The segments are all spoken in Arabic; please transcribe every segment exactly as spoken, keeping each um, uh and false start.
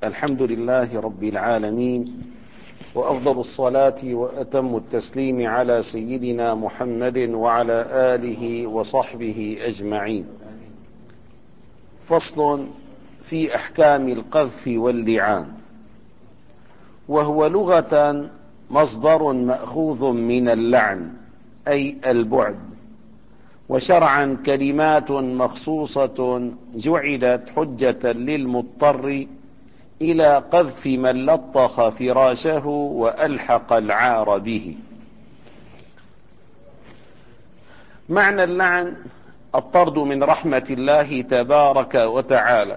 الحمد لله رب العالمين، وأفضل الصلاة وأتم التسليم على سيدنا محمد وعلى آله وصحبه أجمعين. فصل في أحكام القذف واللعان. وهو لغة مصدر مأخوذ من اللعن أي البعد، وشرعا كلمات مخصوصة جعلت حجة للمضطر إلى قذف من لطخ فراشه وألحق العار به. معنى اللعن الطرد من رحمة الله تبارك وتعالى.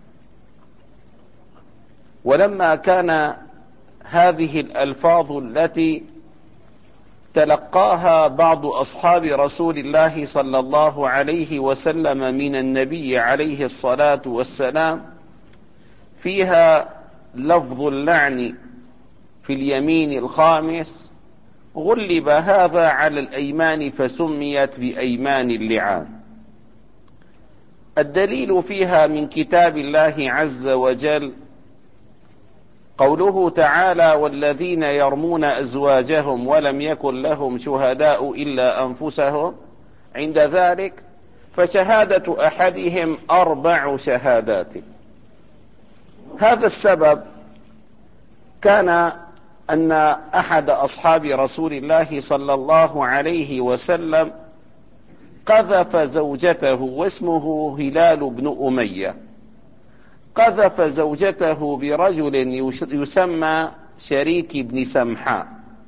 ولما كان هذه الألفاظ التي تلقاها بعض أصحاب رسول الله صلى الله عليه وسلم من النبي عليه الصلاة والسلام فيها لفظ اللعن في اليمين الخامس، غلب هذا على الأيمان فسميت بأيمان اللعان. الدليل فيها من كتاب الله عز وجل قوله تعالى: والذين يرمون أزواجهم ولم يكن لهم شهداء إلا أنفسهم. عند ذلك فشهادة أحدهم أربع شهادات. هذا السبب كان أن أحد أصحاب رسول الله صلى الله عليه وسلم قذف زوجته، واسمه هلال بن أمية، قذف زوجته برجل يسمى شريك بن سمحاء.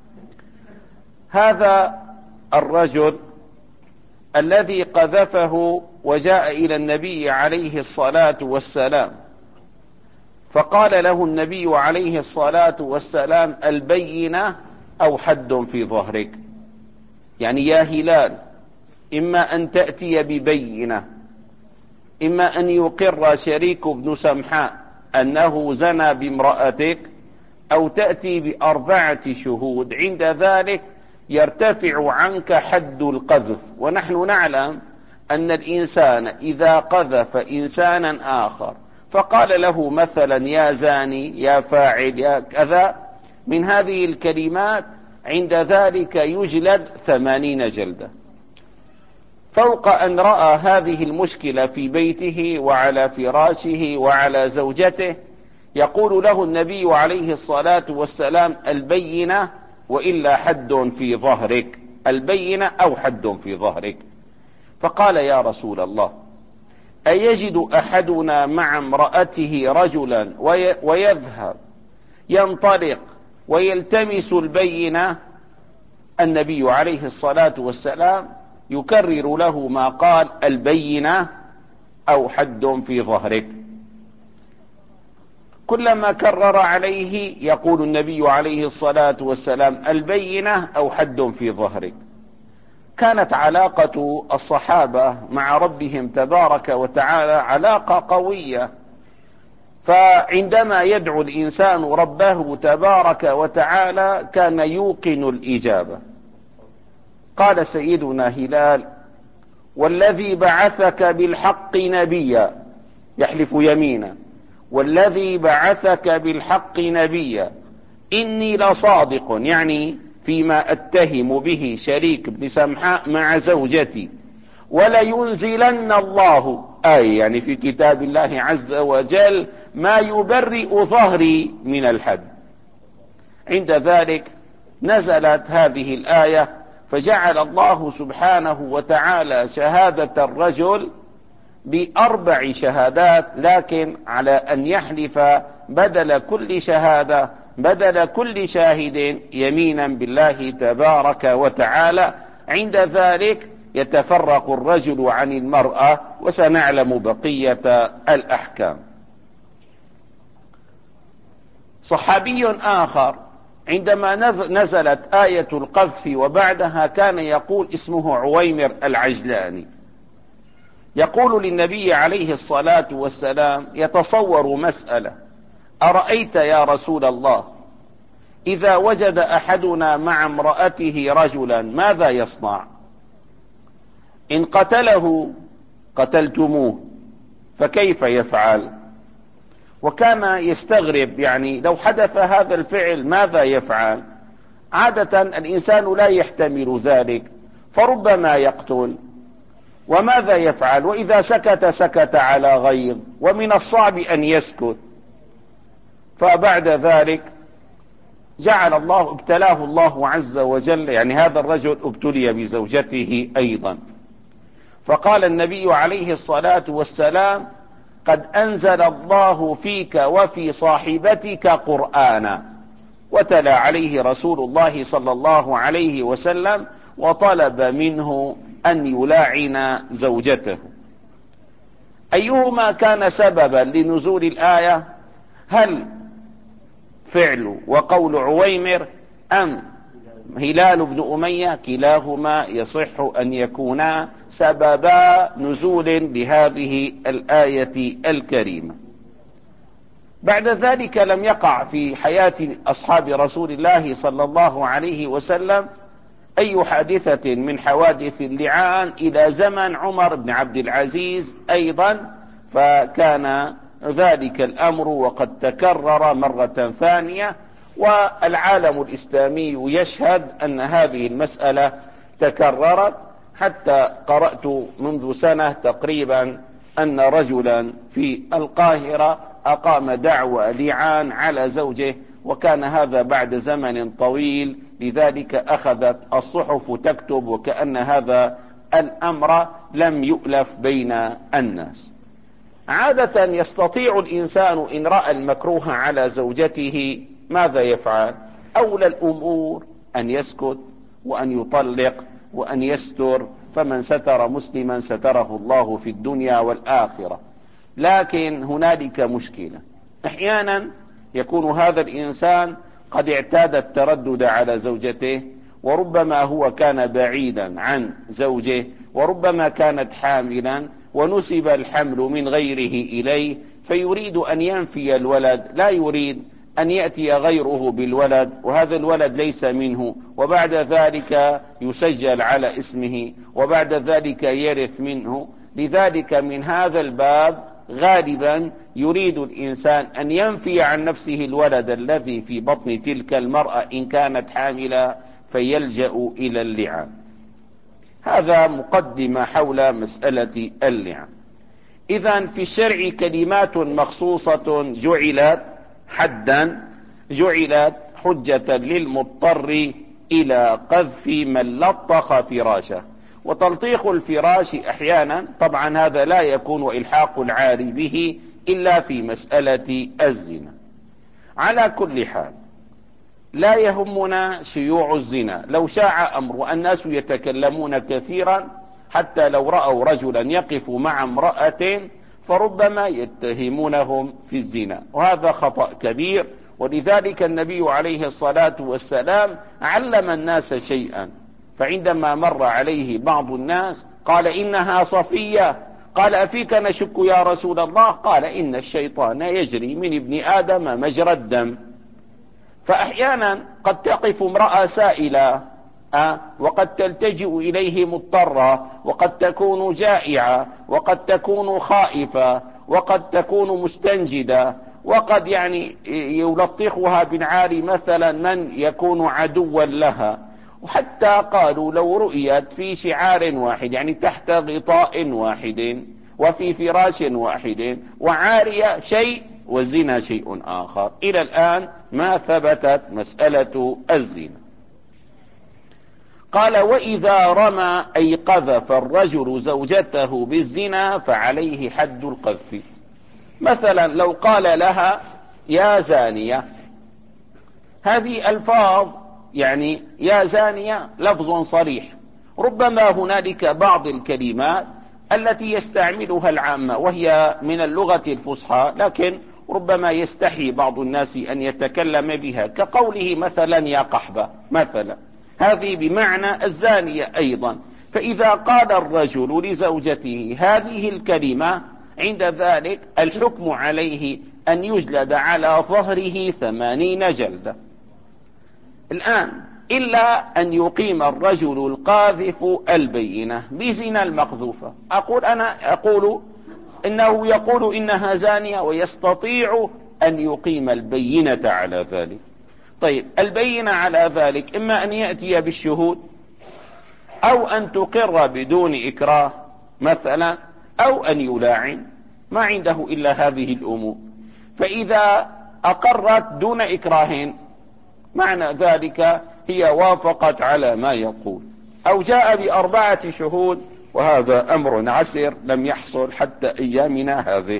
هذا الرجل الذي قذفه وجاء إلى النبي عليه الصلاة والسلام، فقال له النبي عليه الصلاة والسلام: البينة أو حد في ظهرك. يعني يا هلال، إما أن تأتي ببينة، إما أن يقر شريك بن سمحاء أنه زنى بامرأتك، أو تأتي بأربعة شهود. عند ذلك يرتفع عنك حد القذف. ونحن نعلم أن الإنسان إذا قذف إنسانا آخر فقال له مثلا يا زاني، يا فاعل، يا كذا من هذه الكلمات، عند ذلك يجلد ثمانين جلدة. فوق أن رأى هذه المشكلة في بيته وعلى فراشه وعلى زوجته، يقول له النبي عليه الصلاة والسلام: البينة وإلا حد في ظهرك، البينة أو حد في ظهرك. فقال: يا رسول الله، أيجد أحدنا مع امرأته رجلا ويذهب ينطلق ويلتمس البينة؟ النبي عليه الصلاة والسلام يكرر له ما قال: البينة أو حد في ظهرك. كلما كرر عليه يقول النبي عليه الصلاة والسلام: البينة أو حد في ظهرك. كانت علاقة الصحابة مع ربهم تبارك وتعالى علاقة قوية، فعندما يدعو الإنسان ربه تبارك وتعالى كان يوقن الإجابة. قال سيدنا هلال: والذي بعثك بالحق نبيا، يحلف يمينا، والذي بعثك بالحق نبيا إني لصادق، يعني فيما أتهم به شريك بن سمحاء مع زوجتي، ولينزلن الله آية، يعني في كتاب الله عز وجل، ما يبرئ ظهري من الحد. عند ذلك نزلت هذه الآية، فجعل الله سبحانه وتعالى شهادة الرجل بأربع شهادات، لكن على أن يحلف بدل كل شهادة، بدل كل شاهد، يمينا بالله تبارك وتعالى. عند ذلك يتفرق الرجل عن المرأة، وسنعلم بقية الأحكام. صحابي آخر عندما نزلت آية القذف وبعدها كان يقول، اسمه عويمر العجلاني، يقول للنبي عليه الصلاة والسلام، يتصور مسألة: أرأيت يا رسول الله إذا وجد أحدنا مع امرأته رجلا ماذا يصنع؟ إن قتله قتلتموه فكيف يفعل؟ وكان يستغرب يعني لو حدث هذا الفعل ماذا يفعل. عادة الإنسان لا يحتمل ذلك، فربما يقتل، وماذا يفعل؟ وإذا سكت سكت على غيظ، ومن الصعب أن يسكت. فبعد ذلك جعل الله ابتلاه الله عز وجل، يعني هذا الرجل ابتلي بزوجته أيضا. فقال النبي عليه الصلاة والسلام: قد أنزل الله فيك وفي صاحبتك قرآنا. وتلا عليه رسول الله صلى الله عليه وسلم وطلب منه أن يلاعن زوجته. أيهما كان سببا لنزول الآية؟ هل فعل وقول عويمر أم هلال بن أمية؟ كلاهما يصح أن يكونا سببا نزول لهذه الآية الكريمة. بعد ذلك لم يقع في حياة أصحاب رسول الله صلى الله عليه وسلم أي حادثة من حوادث اللعان إلى زمن عمر بن عبد العزيز أيضا، فكان ذلك الأمر وقد تكرر مرة ثانية، والعالم الإسلامي يشهد أن هذه المسألة تكررت. حتى قرأت منذ سنة تقريبا أن رجلا في القاهرة أقام دعوى لعان على زوجه، وكان هذا بعد زمن طويل، لذلك أخذت الصحف تكتب وكأن هذا الأمر لم يؤلف بين الناس. عادة يستطيع الإنسان إن رأى المكروه على زوجته ماذا يفعل؟ أولى الأمور أن يسكت وأن يطلق وأن يستر، فمن ستر مسلما ستره الله في الدنيا والآخرة. لكن هنالك مشكلة، أحيانا يكون هذا الإنسان قد اعتاد التردد على زوجته، وربما هو كان بعيدا عن زوجه، وربما كانت حاملا ونسب الحمل من غيره إليه، فيريد أن ينفي الولد، لا يريد أن يأتي غيره بالولد، وهذا الولد ليس منه، وبعد ذلك يسجل على اسمه، وبعد ذلك يرث منه. لذلك من هذا الباب غالبا يريد الإنسان أن ينفي عن نفسه الولد الذي في بطن تلك المرأة إن كانت حاملة، فيلجأ إلى اللعان. هذا مقدمة حول مسألة اللعان. إذن في الشرع كلمات مخصوصة جعلت حدا، جعلت حجة للمضطر إلى قذف من لطخ فراشه. وتلطيخ الفراش أحيانا طبعا هذا لا يكون إلحاق العاري به إلا في مسألة الزنا. على كل حال لا يهمنا شيوع الزنا، لو شاع أمر الناس يتكلمون كثيرا، حتى لو رأوا رجلا يقف مع امرأة فربما يتهمونهم في الزنا، وهذا خطأ كبير. ولذلك النبي عليه الصلاة والسلام علم الناس شيئا، فعندما مر عليه بعض الناس قال: إنها صفية. قال: أفيك نشك يا رسول الله؟ قال: إن الشيطان يجري من ابن آدم مجرى الدم. فأحيانا قد تقف امرأة سائلة أه؟ وقد تلتجئ إليه مضطرة، وقد تكون جائعة، وقد تكون خائفة، وقد تكون مستنجدة، وقد يعني يلطخها بالعار مثلا من يكون عدوا لها. وحتى قالوا لو رؤيت في شعار واحد، يعني تحت غطاء واحد وفي فراش واحد، وعارية شيء والزنا شيء آخر. إلى الآن ما ثبتت مسألة الزنا. قال: وإذا رمى أي قذف الرجل زوجته بالزنا فعليه حد القذف. مثلا لو قال لها يا زانية، هذه ألفاظ يعني يا زانية لفظ صريح، ربما هنالك بعض الكلمات التي يستعملها العامة وهي من اللغة الفصحى، لكن ربما يستحي بعض الناس أن يتكلم بها، كقوله مثلا يا قحبة مثلا، هذه بمعنى الزانية أيضا. فإذا قال الرجل لزوجته هذه الكلمة، عند ذلك الحكم عليه أن يجلد على ظهره ثمانين جلدة. الآن إلا أن يقيم الرجل القاذف البينة بزنا المقذوفة. أقول أنا أقول إنه يقول إنها زانية ويستطيع أن يقيم البينة على ذلك. طيب البينة على ذلك إما أن يأتي بالشهود أو أن تقر بدون إكراه مثلا أو أن يلاعن، ما عنده إلا هذه الأمور. فإذا أقرت دون إكراه معنى ذلك هي وافقت على ما يقول، أو جاء بأربعة شهود، وهذا أمر عسر لم يحصل حتى أيامنا هذه،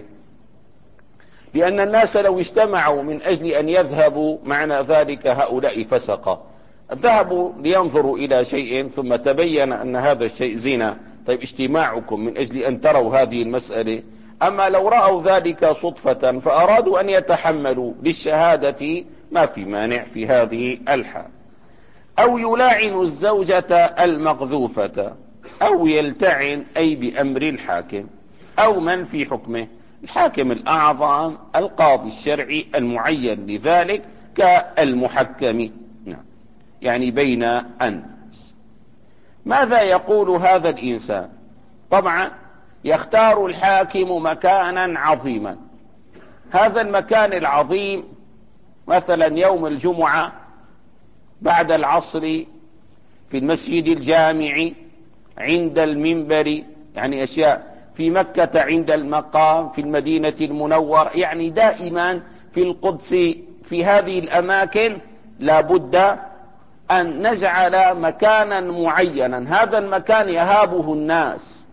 لأن الناس لو اجتمعوا من أجل أن يذهبوا معنى ذلك هؤلاء فسقة، ذهبوا لينظروا إلى شيء ثم تبين أن هذا الشيء زنا، طيب اجتماعكم من أجل أن تروا هذه المسألة. أما لو رأوا ذلك صدفة فأرادوا أن يتحملوا للشهادة ما في مانع في هذه الحال. أو يلاعن الزوجة المقذوفة، أو يلتعن أي بأمر الحاكم أو من في حكمه، الحاكم الأعظم القاضي الشرعي المعين لذلك كالمحكم، نعم، يعني بين الناس. ماذا يقول هذا الإنسان؟ طبعا يختار الحاكم مكانا عظيما، هذا المكان العظيم مثلا يوم الجمعة بعد العصر في المسجد الجامع عند المنبر، يعني أشياء في مكة عند المقام في المدينة المنورة، يعني دائما في القدس في هذه الأماكن لا بد أن نجعل مكانا معينا هذا المكان يهابه الناس.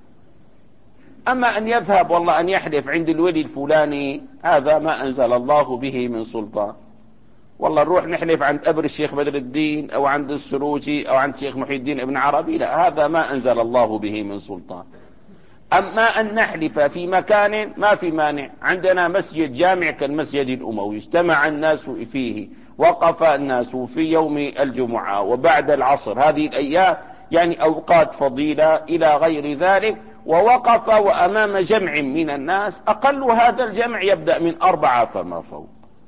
أما أن يذهب والله أن يحلف عند الولي الفلاني هذا ما أنزل الله به من سلطان، والله نروح نحلف عند قبر الشيخ بدر الدين أو عند السروجي أو عند الشيخ محي الدين ابن عربي، لا، هذا ما أنزل الله به من سلطان. أما أن نحلف في مكان ما في مانع، عندنا مسجد جامع كالمسجد الأموي اجتمع الناس فيه، وقف الناس في يوم الجمعة وبعد العصر، هذه الأيام يعني أوقات فضيلة إلى غير ذلك، ووقف وأمام جمع من الناس، أقل هذا الجمع يبدأ من أربعة فما فوق،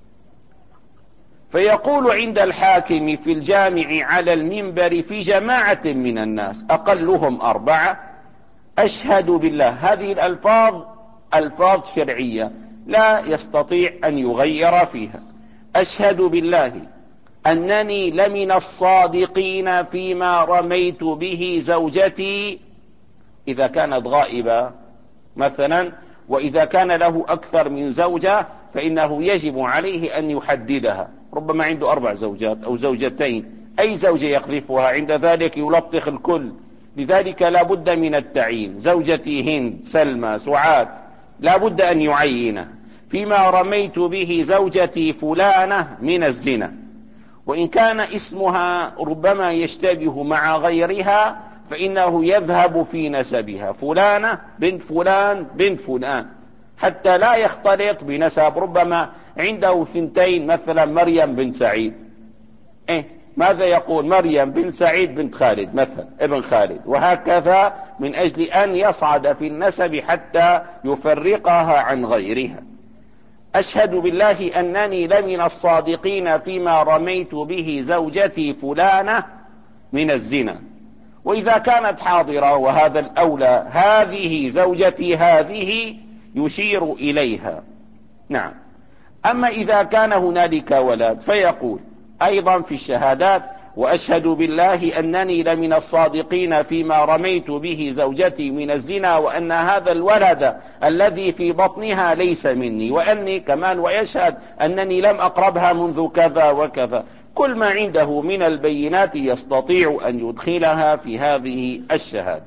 فيقول عند الحاكم في الجامع على المنبر في جماعة من الناس أقلهم أربعة: أشهد بالله. هذه الألفاظ ألفاظ شرعية لا يستطيع أن يغير فيها. أشهد بالله أنني لمن الصادقين فيما رميت به زوجتي، إذا كانت غائبة مثلا، وإذا كان له أكثر من زوجة فإنه يجب عليه أن يحددها، ربما عنده أربع زوجات أو زوجتين، أي زوجة يقذفها عند ذلك يلطخ الكل، لذلك لا بد من التعيين. زوجتي هند، سلمى، سعاد، لا بد أن يعينه. فيما رميت به زوجتي فلانة من الزنا، وإن كان اسمها ربما يشتبه مع غيرها فإنه يذهب في نسبها، فلانة بنت فلان بنت فلان، حتى لا يختلط بنسب، ربما عنده ثنتين مثلا مريم بنت سعيد، إيه ماذا يقول؟ مريم بنت سعيد بنت خالد مثلا ابن خالد، وهكذا من أجل أن يصعد في النسب حتى يفرقها عن غيرها. أشهد بالله أنني لمن الصادقين فيما رميت به زوجتي فلانة من الزنا، وإذا كانت حاضرة وهذا الأولى هذه زوجتي هذه يشير إليها، نعم. أما إذا كان هنالك ولد فيقول أيضا في الشهادات: وأشهد بالله أنني لمن الصادقين فيما رميت به زوجتي من الزنا، وأن هذا الولد الذي في بطنها ليس مني، وأني كمان ويشهد أنني لم أقربها منذ كذا وكذا. كل ما عنده من البينات يستطيع أن يدخلها في هذه الشهادة.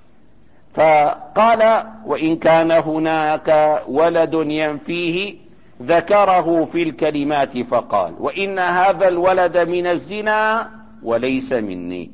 فقال: وإن كان هناك ولد ينفيه ذكره في الكلمات فقال: وإن هذا الولد من الزنا وليس مني.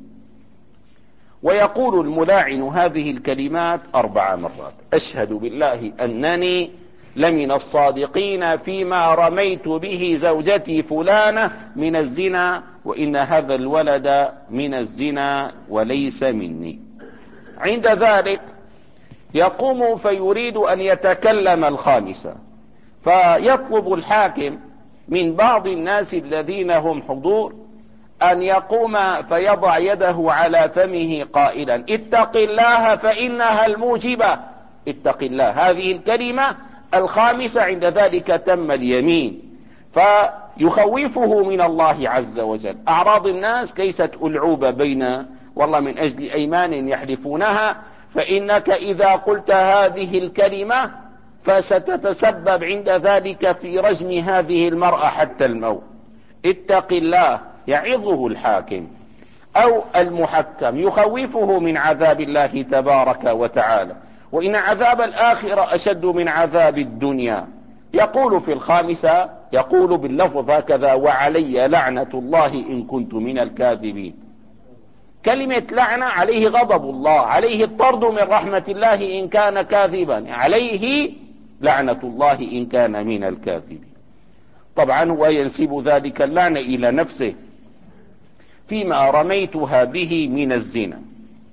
ويقول الملاعن هذه الكلمات أربع مرات: أشهد بالله أنني لمن الصادقين فيما رميت به زوجتي فلانة من الزنا، وإن هذا الولد من الزنا وليس مني. عند ذلك يقوم فيريد أن يتكلم الخامسة، فيطلب الحاكم من بعض الناس الذين هم حضور أن يقوم فيضع يده على فمه قائلا: اتق الله فإنها الموجبة. اتق الله. هذه الكلمة الخامسة عند ذلك تم اليمين، فيخوفه من الله عز وجل. أعراض الناس ليست ألعوبة بين والله من أجل أيمان يحلفونها، فإنك إذا قلت هذه الكلمة فستتسبب عند ذلك في رجم هذه المرأة حتى الموت. اتق الله يعظه الحاكم أو المحكم، يخوفه من عذاب الله تبارك وتعالى، وإن عذاب الآخرة أشد من عذاب الدنيا. يقول في الخامسة، يقول باللفظ هكذا: وعلي لعنة الله إن كنت من الكاذبين. كلمة لعنة عليه غضب الله، عليه الطرد من رحمة الله إن كان كاذبا، عليه لعنة الله إن كان من الكاذبين. طبعا هو ينسب ذلك اللعنة إلى نفسه فيما رميتها به من الزنا.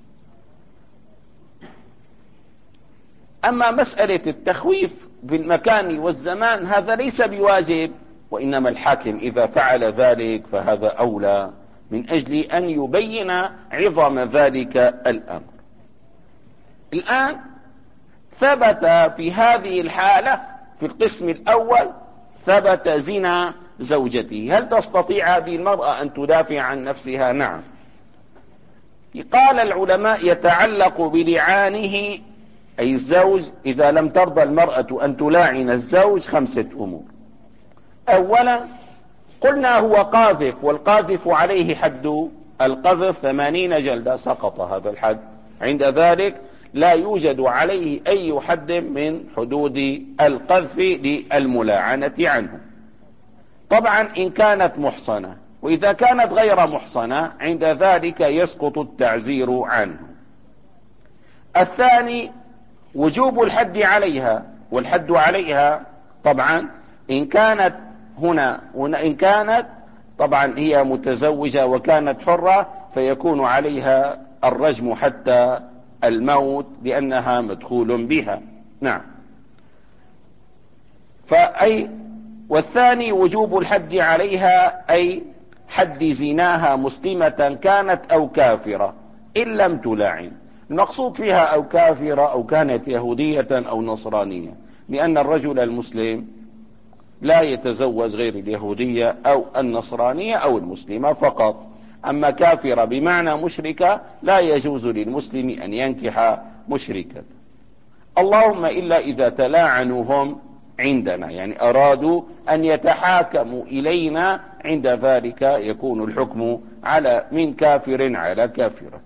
أما مسألة التخويف في المكان والزمان هذا ليس بواجب، وإنما الحاكم إذا فعل ذلك فهذا أولى من أجل أن يبين عظم ذلك الأمر. الآن ثبت في هذه الحالة في القسم الأول ثبت زنا زوجته. هل تستطيع هذه المرأة أن تدافع عن نفسها؟ نعم. قال العلماء يتعلق بلعانه أي الزوج إذا لم ترضى المرأة أن تلاعن الزوج خمسة أمور. أولا قلنا هو قاذف، والقاذف عليه حد القذف ثمانين جلدة، سقط هذا الحد. عند ذلك لا يوجد عليه أي حد من حدود القذف للملاعنة عنه. طبعا إن كانت محصنة، وإذا كانت غير محصنة عند ذلك يسقط التعزير عنه. الثاني وجوب الحد عليها، والحد عليها طبعا إن كانت هنا, هنا إن كانت طبعا هي متزوجة وكانت حرة فيكون عليها الرجم حتى الموت لأنها مدخول بها. نعم. فأي والثاني وجوب الحد عليها أي حد زناها مسلمة كانت أو كافرة إن لم تلاعن. المقصود فيها أو كافرة أو كانت يهودية أو نصرانية، لأن الرجل المسلم لا يتزوج غير اليهودية أو النصرانية أو المسلمة فقط. أما كافرة بمعنى مشركة لا يجوز للمسلم أن ينكح مشركة، اللهم إلا إذا تلاعنوا هم عندنا، يعني أرادوا أن يتحاكموا إلينا، عند ذلك يكون الحكم على من كافر على كافرة.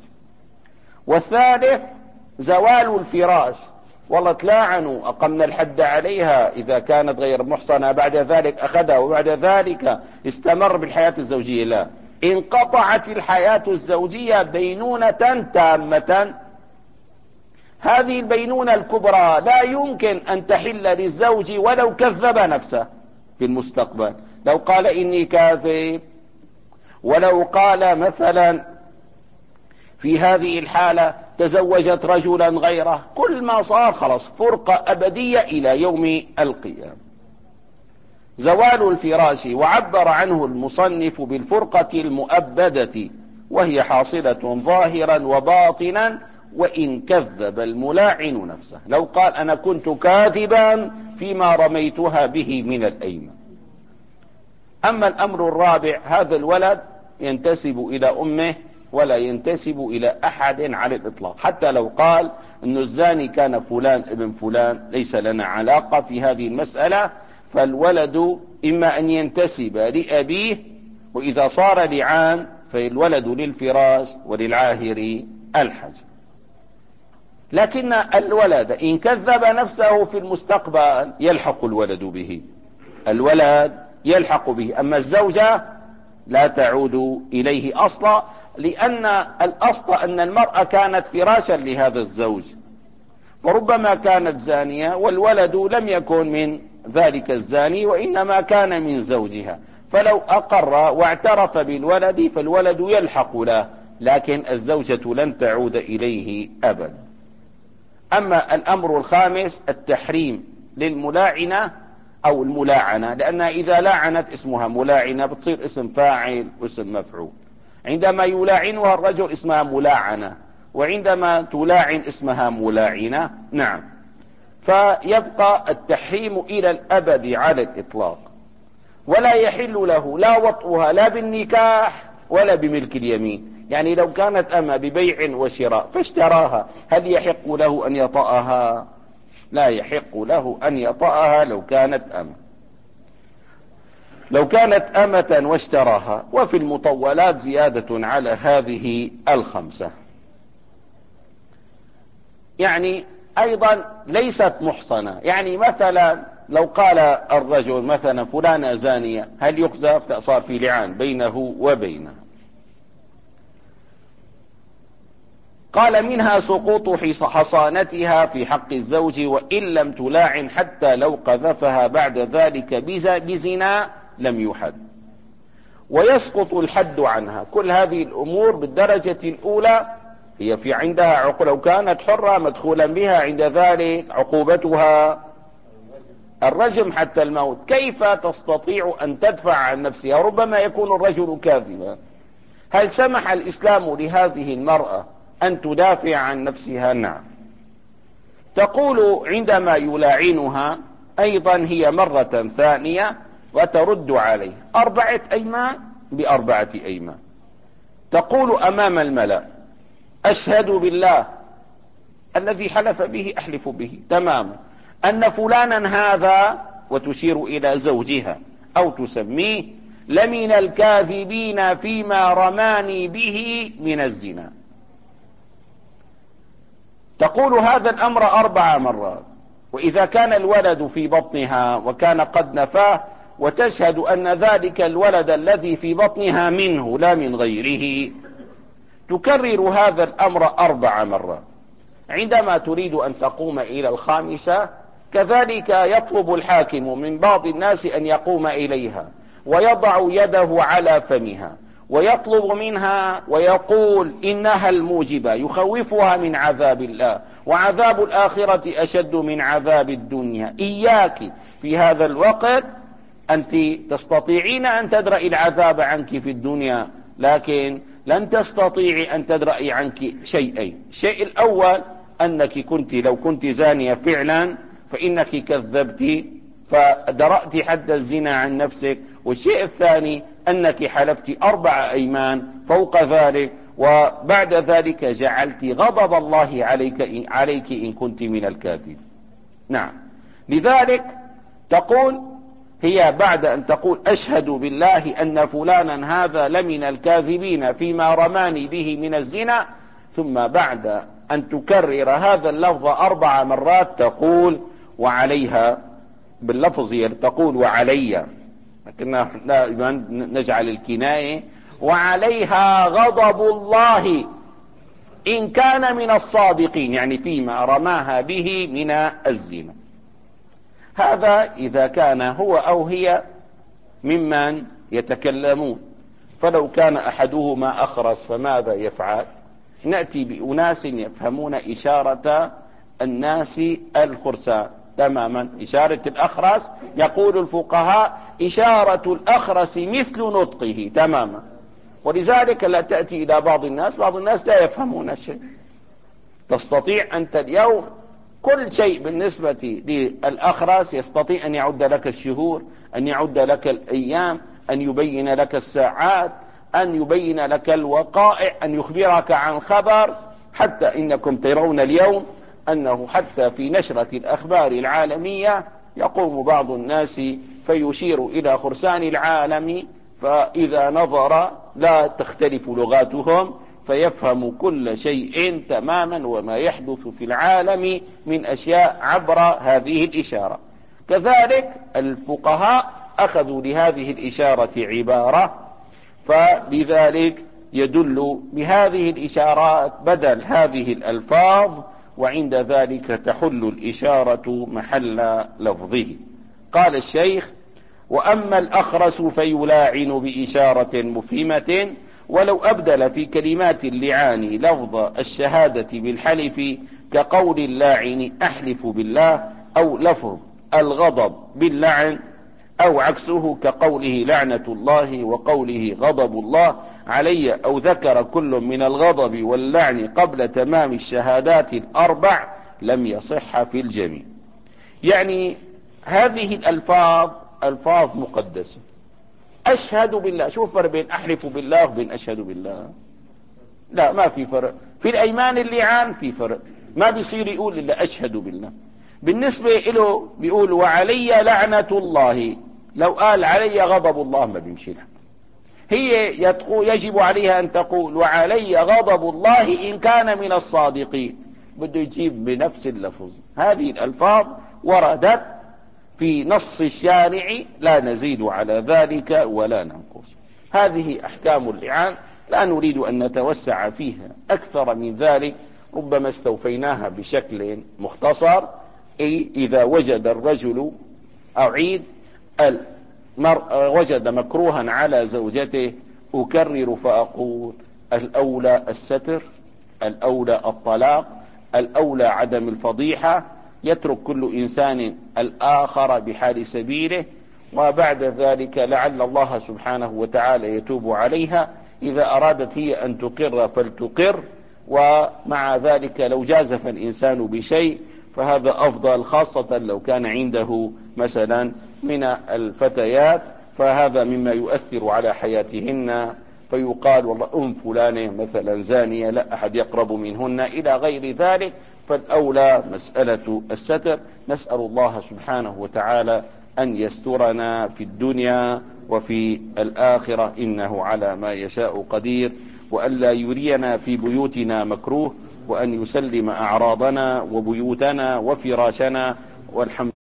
والثالث زوال الفراش، والله تلاعنوا أقمنا الحد عليها إذا كانت غير محصنة، بعد ذلك أخذها وبعد ذلك استمر بالحياة الزوجية، لا، انقطعت الحياة الزوجية بينونة تامة. هذه البينونة الكبرى لا يمكن أن تحل للزوج ولو كذب نفسه في المستقبل. لو قال إني كاذب، ولو قال مثلا في هذه الحالة تزوجت رجلا غيره، كل ما صار خلاص فرقة أبدية إلى يوم القيامة. زوال الفراش وعبر عنه المصنف بالفرقة المؤبدة، وهي حاصلة ظاهرا وباطنا وإن كذب الملاعن نفسه. لو قال أنا كنت كاذبا فيما رميتها به من الأيمان. أما الأمر الرابع، هذا الولد ينتسب إلى أمه ولا ينتسب إلى أحد على الإطلاق، حتى لو قال أن الزاني كان فلان ابن فلان ليس لنا علاقة في هذه المسألة. فالولد إما أن ينتسب لأبيه، وإذا صار لعان فالولد للفراش وللعاهر الحجر. لكن الولد إن كذب نفسه في المستقبل يلحق الولد به، الولد يلحق به. أما الزوجة لا تعود إليه أصلا، لأن الأصل أن المرأة كانت فراشا لهذا الزوج، فربما كانت زانية والولد لم يكن من ذلك الزاني وإنما كان من زوجها، فلو أقر واعترف بالولد فالولد يلحق له، لكن الزوجة لن تعود إليه أبدا. أما الأمر الخامس التحريم للملاعنة أو الملاعنة، لأنها إذا لاعنت اسمها ملاعنة بتصير اسم فاعل واسم مفعول. عندما يلاعنها الرجل اسمها ملاعنة، وعندما تلاعن اسمها ملاعنة. نعم. فيبقى التحريم إلى الأبد على الإطلاق، ولا يحل له لا وطئها لا بالنكاح ولا بملك اليمين. يعني لو كانت أما ببيع وشراء فاشتراها، هل يحق له أن يطأها؟ لا يحق له أن يطأها لو كانت أما لو كانت أمة واشتراها. وفي المطولات زيادة على هذه الخمسة. يعني أيضا ليست محصنة. يعني مثلا لو قال الرجل مثلا فلانة زانية، هل يقذف؟ لا، صار في لعان بينه وبينها. قال منها سقوط حصانتها في حق الزوج وإن لم تلاعن، حتى لو قذفها بعد ذلك بزنا لم يحد، ويسقط الحد عنها. كل هذه الأمور بالدرجة الأولى هي في عندها عقوبة. لو كانت حرة مدخولا بها، عند ذلك عقوبتها الرجم حتى الموت. كيف تستطيع أن تدفع عن نفسها؟ ربما يكون الرجل كاذبا. هل سمح الإسلام لهذه المرأة أن تدافع عن نفسها؟ نعم. تقول عندما يلاعنها أيضا هي مرة ثانية وترد عليه أربعة أيمان بأربعة أيمان. تقول أمام الملأ أشهد بالله الذي حلف به أحلف به تماما أن فلانا هذا، وتشير إلى زوجها أو تسميه، لمن الكاذبين فيما رماني به من الزنا. تقول هذا الأمر أربع مرات. وإذا كان الولد في بطنها وكان قد نفاه، وتشهد أن ذلك الولد الذي في بطنها منه لا من غيره، تكرر هذا الأمر أربع مرات. عندما تريد أن تقوم إلى الخامسة كذلك يطلب الحاكم من بعض الناس أن يقوم إليها ويضع يده على فمها ويطلب منها ويقول إنها الموجبة، يخوفها من عذاب الله، وعذاب الآخرة أشد من عذاب الدنيا. إياك في هذا الوقت، أنت تستطيعين أن تدرئي العذاب عنك في الدنيا، لكن لن تستطيعي أن تدرئي عنك شيئين. الشيء الأول أنك كنت لو كنت زانية فعلا فإنك كذبت فدرأت حد الزنا عن نفسك. والشيء الثاني أنك حلفت أربع أيمان فوق ذلك، وبعد ذلك جعلت غضب الله عليك, عليك إن كنت من الكاذب. نعم. لذلك تقول هي بعد أن تقول أشهد بالله أن فلانا هذا لمن الكاذبين فيما رماني به من الزنا، ثم بعد أن تكرر هذا اللفظ أربع مرات تقول وعليها، باللفظ تقول وعلي، لكننا نجعل الكناية وعليها غضب الله إن كان من الصادقين، يعني فيما رماها به من الزنا. هذا إذا كان هو أو هي ممن يتكلمون. فلو كان أحدهما أخرس فماذا يفعل؟ نأتي بأناس يفهمون إشارة الناس الخرسان تماما. إشارة الأخرس يقول الفقهاء إشارة الأخرس مثل نطقه تماما. ولذلك لا تأتي إلى بعض الناس، بعض الناس لا يفهمون الشيء. تستطيع أنت اليوم كل شيء بالنسبة للأخرس، يستطيع أن يعد لك الشهور، أن يعد لك الأيام، أن يبين لك الساعات، أن يبين لك الوقائع، أن يخبرك عن خبر. حتى إنكم ترون اليوم أنه حتى في نشرة الأخبار العالمية يقوم بعض الناس فيشير إلى خرسان العالم، فإذا نظر لا تختلف لغاتهم فيفهم كل شيء تماما وما يحدث في العالم من أشياء عبر هذه الإشارة. كذلك الفقهاء أخذوا لهذه الإشارة عبارة، فلذلك يدل بهذه الإشارات بدل هذه الألفاظ، وعند ذلك تحل الإشارة محل لفظه. قال الشيخ: وأما الأخرس فيلاعن بإشارة مفهمة، ولو أبدل في كلمات اللعان لفظ الشهادة بالحلف كقول اللاعن أحلف بالله، أو لفظ الغضب باللعن، أو عكسه كقوله لعنة الله وقوله غضب الله علي، أو ذكر كل من الغضب واللعن قبل تمام الشهادات الأربع، لم يصح في الجميع. يعني هذه الألفاظ ألفاظ مقدسة. أشهد بالله، شوف الفرق بين أحلف بالله وبين أشهد بالله؟ لا، ما في فرق. في الأيمان اللعان في فرق، ما بيصير يقول إلا أشهد بالله. بالنسبة له بيقول وعلي لعنة الله، لو قال علي غضب الله ما بيمشي لها. هي يجب عليها أن تقول وعلي غضب الله إن كان من الصادقين، بده يجيب بنفس اللفظ. هذه الألفاظ وردت في نص الشارع، لا نزيد على ذلك ولا ننقص. هذه أحكام اللعان، لا نريد أن نتوسع فيها أكثر من ذلك، ربما استوفيناها بشكل مختصر. أي إذا وجد الرجل أعيد وجد مكروها على زوجته، أكرر فأقول الأولى الستر، الأولى الطلاق، الأولى عدم الفضيحة، يترك كل إنسان الآخر بحال سبيله، وبعد ذلك لعل الله سبحانه وتعالى يتوب عليها. إذا أرادت هي أن تقر فلتقر، ومع ذلك لو جازف الإنسان بشيء فهذا أفضل، خاصة لو كان عنده مثلا من الفتيات، فهذا مما يؤثر على حياتهن، فيقال والله أم فلانة مثلا زانية، لا أحد يقرب منهن إلى غير ذلك. فالأولى مسألة الستر. نسأل الله سبحانه وتعالى أن يسترنا في الدنيا وفي الآخرة، إنه على ما يشاء قدير، وأن لا يرينا في بيوتنا مكروه، وأن يسلم أعراضنا وبيوتنا وفراشنا، والحمد